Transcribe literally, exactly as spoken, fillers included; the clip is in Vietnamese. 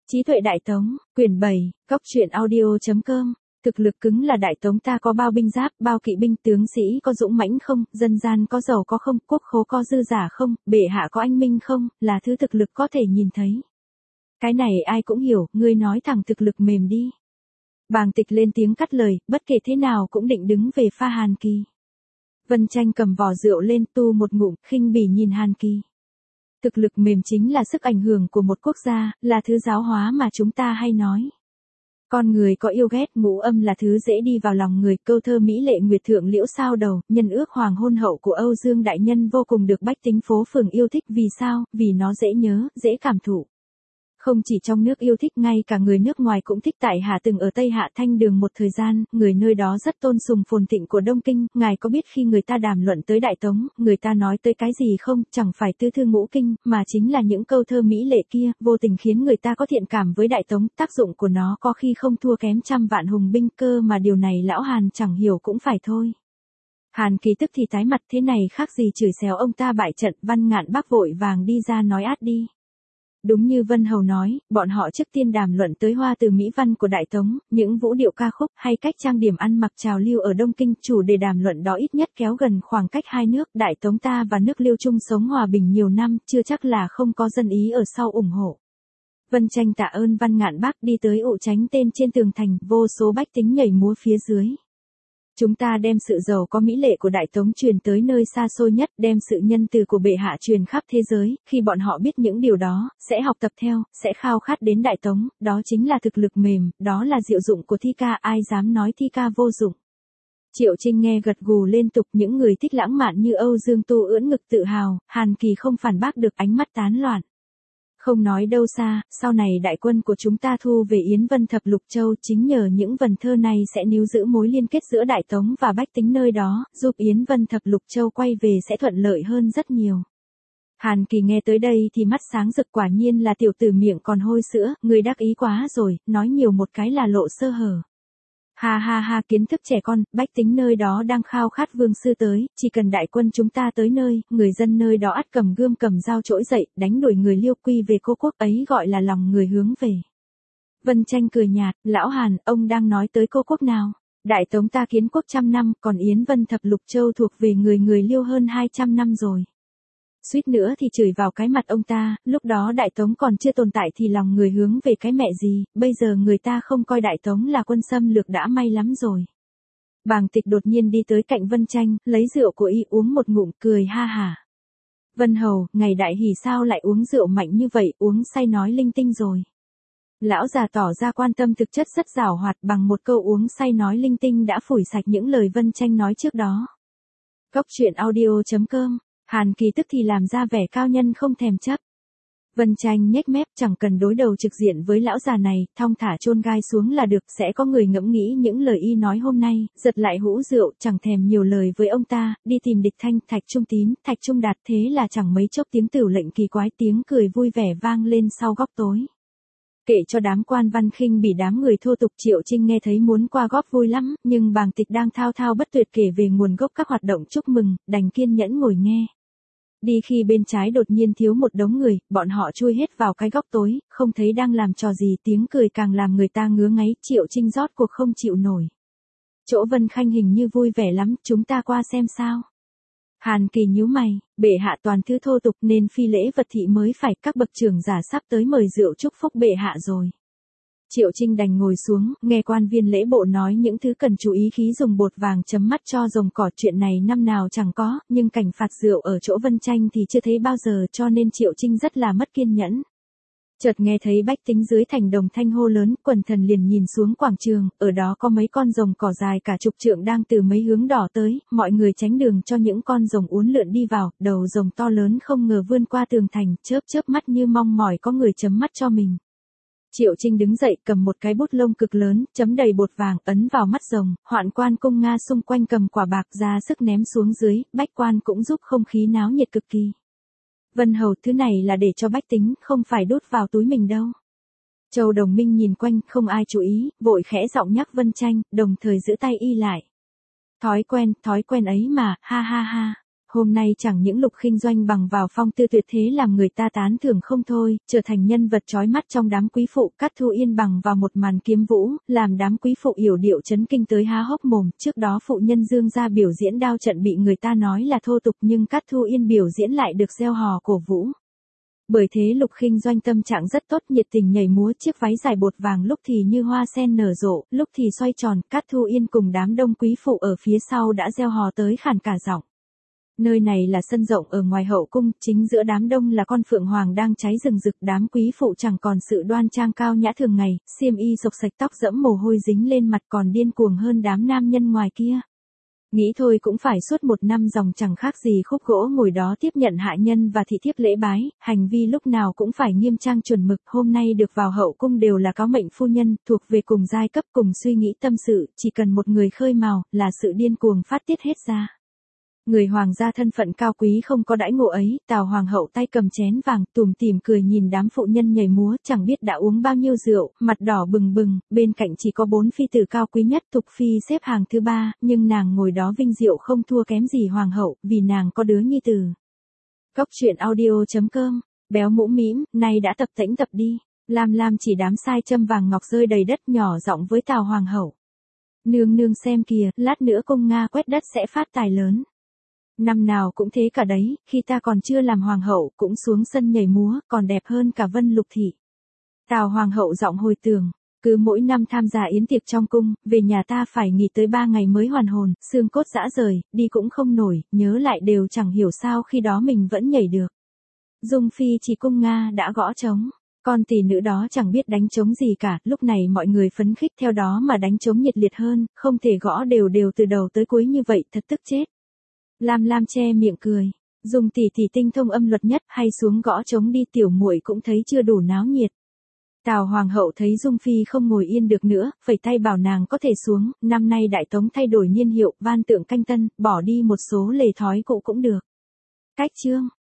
Trí tuệ Đại Tống, quyển bảy, góc truyện audio.com. Thực lực cứng là Đại Tống ta có bao binh giáp, bao kỵ binh, tướng sĩ có dũng mãnh không, dân gian có giàu có không, quốc khố có dư giả không, bệ hạ có anh minh không, là thứ thực lực có thể nhìn thấy. Cái này ai cũng hiểu, ngươi nói thẳng thực lực mềm đi. Bàng Tịch lên tiếng cắt lời, bất kể thế nào cũng định đứng về pha Hàn Kỳ. Vân Tranh cầm vò rượu lên tu một ngụm, khinh bỉ nhìn Hàn Kỳ. Thực lực mềm chính là sức ảnh hưởng của một quốc gia, là thứ giáo hóa mà chúng ta hay nói. Con người có yêu ghét, ngũ âm là thứ dễ đi vào lòng người, câu thơ mỹ lệ nguyệt thượng liễu sao đầu, nhân ước hoàng hôn hậu của Âu Dương đại nhân vô cùng được bách tính phố phường yêu thích, vì sao? Vì nó dễ nhớ, dễ cảm thụ. Không chỉ trong nước yêu thích, ngay cả người nước ngoài cũng thích. Tại hạ từng ở Tây Hạ Thanh Đường một thời gian, người nơi đó rất tôn sùng phồn thịnh của Đông Kinh, ngài có biết khi người ta đàm luận tới Đại Tống, người ta nói tới cái gì không? Chẳng phải tứ thư ngũ kinh, mà chính là những câu thơ mỹ lệ kia, vô tình khiến người ta có thiện cảm với Đại Tống, tác dụng của nó có khi không thua kém trăm vạn hùng binh, cơ mà điều này lão Hàn chẳng hiểu cũng phải thôi. Hàn Kỳ tức thì tái mặt, thế này khác gì chửi xéo ông ta bại trận. Văn Ngạn Bác vội vàng đi ra nói át đi. Đúng như Vân Hầu nói, bọn họ trước tiên đàm luận tới hoa từ mỹ văn của Đại Tống, những vũ điệu ca khúc hay cách trang điểm ăn mặc trào lưu ở Đông Kinh. Chủ đề đàm luận đó ít nhất kéo gần khoảng cách hai nước. Đại Tống ta và nước Liêu chung sống hòa bình nhiều năm, chưa chắc là không có dân ý ở sau ủng hộ. Vân Tranh tạ ơn Văn Ngạn Bác, đi tới ụ tránh tên trên tường thành, vô số bách tính nhảy múa phía dưới. Chúng ta đem sự giàu có mỹ lệ của Đại Tống truyền tới nơi xa xôi nhất, đem sự nhân từ của bệ hạ truyền khắp thế giới, khi bọn họ biết những điều đó, sẽ học tập theo, sẽ khao khát đến Đại Tống, đó chính là thực lực mềm, đó là diệu dụng của thi ca, ai dám nói thi ca vô dụng. Triệu Trinh nghe gật gù liên tục, những người thích lãng mạn như Âu Dương Tu ưỡn ngực tự hào, Hàn Kỳ không phản bác được, ánh mắt tán loạn. Không nói đâu xa, sau này đại quân của chúng ta thu về Yến Vân Thập Lục Châu, chính nhờ những vần thơ này sẽ níu giữ mối liên kết giữa Đại Tống và bách tính nơi đó, giúp Yến Vân Thập Lục Châu quay về sẽ thuận lợi hơn rất nhiều. Hàn Kỳ nghe tới đây thì mắt sáng rực, quả nhiên là tiểu tử miệng còn hôi sữa, người đắc ý quá rồi, nói nhiều một cái là lộ sơ hở. Ha ha ha, kiến thức trẻ con, bách tính nơi đó đang khao khát vương sư tới, chỉ cần đại quân chúng ta tới nơi, người dân nơi đó ắt cầm gươm cầm dao trỗi dậy, đánh đuổi người Liêu quy về cô quốc, ấy gọi là lòng người hướng về. Vân Tranh cười nhạt, lão Hàn, ông đang nói tới cô quốc nào? Đại Tống ta kiến quốc trăm năm, còn Yến Vân Thập Lục Châu thuộc về người người Liêu hơn hai trăm năm rồi. Suýt nữa thì chửi vào cái mặt ông ta, lúc đó Đại Tống còn chưa tồn tại thì lòng người hướng về cái mẹ gì, bây giờ người ta không coi Đại Tống là quân xâm lược đã may lắm rồi. Bàng Tịch đột nhiên đi tới cạnh Vân Tranh, lấy rượu của y uống một ngụm, cười ha hả. Vân Hầu, ngày đại hỉ sao lại uống rượu mạnh như vậy, uống say nói linh tinh rồi. Lão già tỏ ra quan tâm, thực chất rất giảo hoạt, bằng một câu uống say nói linh tinh đã phủi sạch những lời Vân Tranh nói trước đó. Góc truyện audio.com. Hàn Kỳ tức thì làm ra vẻ cao nhân không thèm chấp. Vân Tranh nhếch mép, chẳng cần đối đầu trực diện với lão già này, thong thả chôn gai xuống là được, sẽ có người ngẫm nghĩ những lời y nói hôm nay, giật lại hũ rượu, chẳng thèm nhiều lời với ông ta, đi tìm Địch Thanh, Thạch Trung Tín, Thạch Trung Đạt, thế là chẳng mấy chốc tiếng tửu lệnh kỳ quái, tiếng cười vui vẻ vang lên sau góc tối. Kệ cho đám quan văn khinh bỉ đám người thô tục, Triệu Trinh nghe thấy muốn qua góp vui lắm, nhưng Bàng Tịch đang thao thao bất tuyệt kể về nguồn gốc các hoạt động chúc mừng, đành kiên nhẫn ngồi nghe. Đi khi bên trái đột nhiên thiếu một đống người, bọn họ chui hết vào cái góc tối, không thấy đang làm trò gì, tiếng cười càng làm người ta ngứa ngáy, Triệu Trinh rót cuộc không chịu nổi. Chỗ Vân Khanh hình như vui vẻ lắm, chúng ta qua xem sao. Hàn Kỳ nhíu mày, bệ hạ toàn thứ thô tục nên phi lễ vật thị mới phải, các bậc trưởng giả sắp tới mời rượu chúc phúc bệ hạ rồi. Triệu Trinh đành ngồi xuống, nghe quan viên lễ bộ nói những thứ cần chú ý, khí dùng bột vàng chấm mắt cho rồng cỏ, chuyện này năm nào chẳng có, nhưng cảnh phạt rượu ở chỗ Vân Tranh thì chưa thấy bao giờ, cho nên Triệu Trinh rất là mất kiên nhẫn. Chợt nghe thấy bách tính dưới thành đồng thanh hô lớn, quần thần liền nhìn xuống quảng trường, ở đó có mấy con rồng cỏ dài cả chục trượng đang từ mấy hướng đỏ tới, mọi người tránh đường cho những con rồng uốn lượn đi vào, đầu rồng to lớn không ngờ vươn qua tường thành, chớp chớp mắt như mong mỏi có người chấm mắt cho mình. Triệu Trinh đứng dậy, cầm một cái bút lông cực lớn, chấm đầy bột vàng, ấn vào mắt rồng, hoạn quan cung Nga xung quanh cầm quả bạc ra sức ném xuống dưới, bách quan cũng giúp không khí náo nhiệt cực kỳ. Vân Hầu, thứ này là để cho bách tính, không phải đút vào túi mình đâu. Châu Đồng Minh nhìn quanh, không ai chú ý, vội khẽ giọng nhắc Vân Tranh, đồng thời giữ tay y lại. Thói quen, thói quen ấy mà, ha ha ha. Hôm nay chẳng những Lục Khinh Doanh bằng vào phong tư tuyệt thế làm người ta tán thưởng không thôi, trở thành nhân vật chói mắt trong đám quý phụ. Cát Thu Yên bằng vào một màn kiếm vũ, làm đám quý phụ yểu điệu chấn kinh tới há hốc mồm. Trước đó phụ nhân Dương gia biểu diễn đao trận bị người ta nói là thô tục, nhưng Cát Thu Yên biểu diễn lại được reo hò cổ vũ. Bởi thế Lục Khinh Doanh tâm trạng rất tốt, nhiệt tình nhảy múa chiếc váy dài bột vàng, lúc thì như hoa sen nở rộ, lúc thì xoay tròn. Cát Thu Yên cùng đám đông quý phụ ở phía sau đã reo hò tới khàn cả giọng. Nơi này là sân rộng ở ngoài hậu cung, chính giữa đám đông là con phượng hoàng đang cháy rừng rực. Đám quý phụ chẳng còn sự đoan trang cao nhã thường ngày, xiêm y xộc xạch, tóc dẫm mồ hôi dính lên mặt, còn điên cuồng hơn đám nam nhân ngoài kia. Nghĩ thôi cũng phải suốt một năm dòng chẳng khác gì khúc gỗ ngồi đó tiếp nhận hạ nhân và thị thiếp lễ bái, hành vi lúc nào cũng phải nghiêm trang chuẩn mực. Hôm nay được vào hậu cung đều là cáo mệnh phu nhân, thuộc về cùng giai cấp, cùng suy nghĩ tâm sự, chỉ cần một người khơi mào, là sự điên cuồng phát tiết hết ra. Người hoàng gia thân phận cao quý không có đãi ngộ ấy. Tào hoàng hậu tay cầm chén vàng, tủm tỉm cười nhìn đám phụ nhân nhảy múa, chẳng biết đã uống bao nhiêu rượu, mặt đỏ bừng bừng. Bên cạnh chỉ có bốn phi tử cao quý nhất, Tục phi xếp hàng thứ ba, nhưng nàng ngồi đó vinh diệu không thua kém gì hoàng hậu, vì nàng có đứa nhi tử. Cóc truyện audio chấm com. Béo mũ mĩm, nay đã tập tễnh tập đi. Lam Lam chỉ đám sai châm vàng ngọc rơi đầy đất, nhỏ giọng với Tào hoàng hậu. Nương nương xem kìa, lát nữa cung Nga quét đất sẽ phát tài lớn. Năm nào cũng thế cả đấy, khi ta còn chưa làm hoàng hậu cũng xuống sân nhảy múa, còn đẹp hơn cả Vân Lục thị. Tào hoàng hậu giọng hồi tưởng, cứ mỗi năm tham gia yến tiệc trong cung, về nhà ta phải nghỉ tới ba ngày mới hoàn hồn, xương cốt rã rời, đi cũng không nổi, nhớ lại đều chẳng hiểu sao khi đó mình vẫn nhảy được. Dung phi chỉ cung Nga đã gõ trống. Con tỷ nữ đó chẳng biết đánh trống gì cả, lúc này mọi người phấn khích theo đó mà đánh trống nhiệt liệt hơn, không thể gõ đều đều từ đầu tới cuối như vậy, thật tức chết. Lam Lam che miệng cười, Dung tỷ tỷ tinh thông âm luật nhất, hay xuống gõ trống đi, tiểu muội cũng thấy chưa đủ náo nhiệt. Tào hoàng hậu thấy Dung phi không ngồi yên được nữa, phẩy tay bảo nàng có thể xuống. Năm nay đại tống thay đổi niên hiệu, van tượng canh tân, bỏ đi một số lề thói cũ cũng được. Cách chương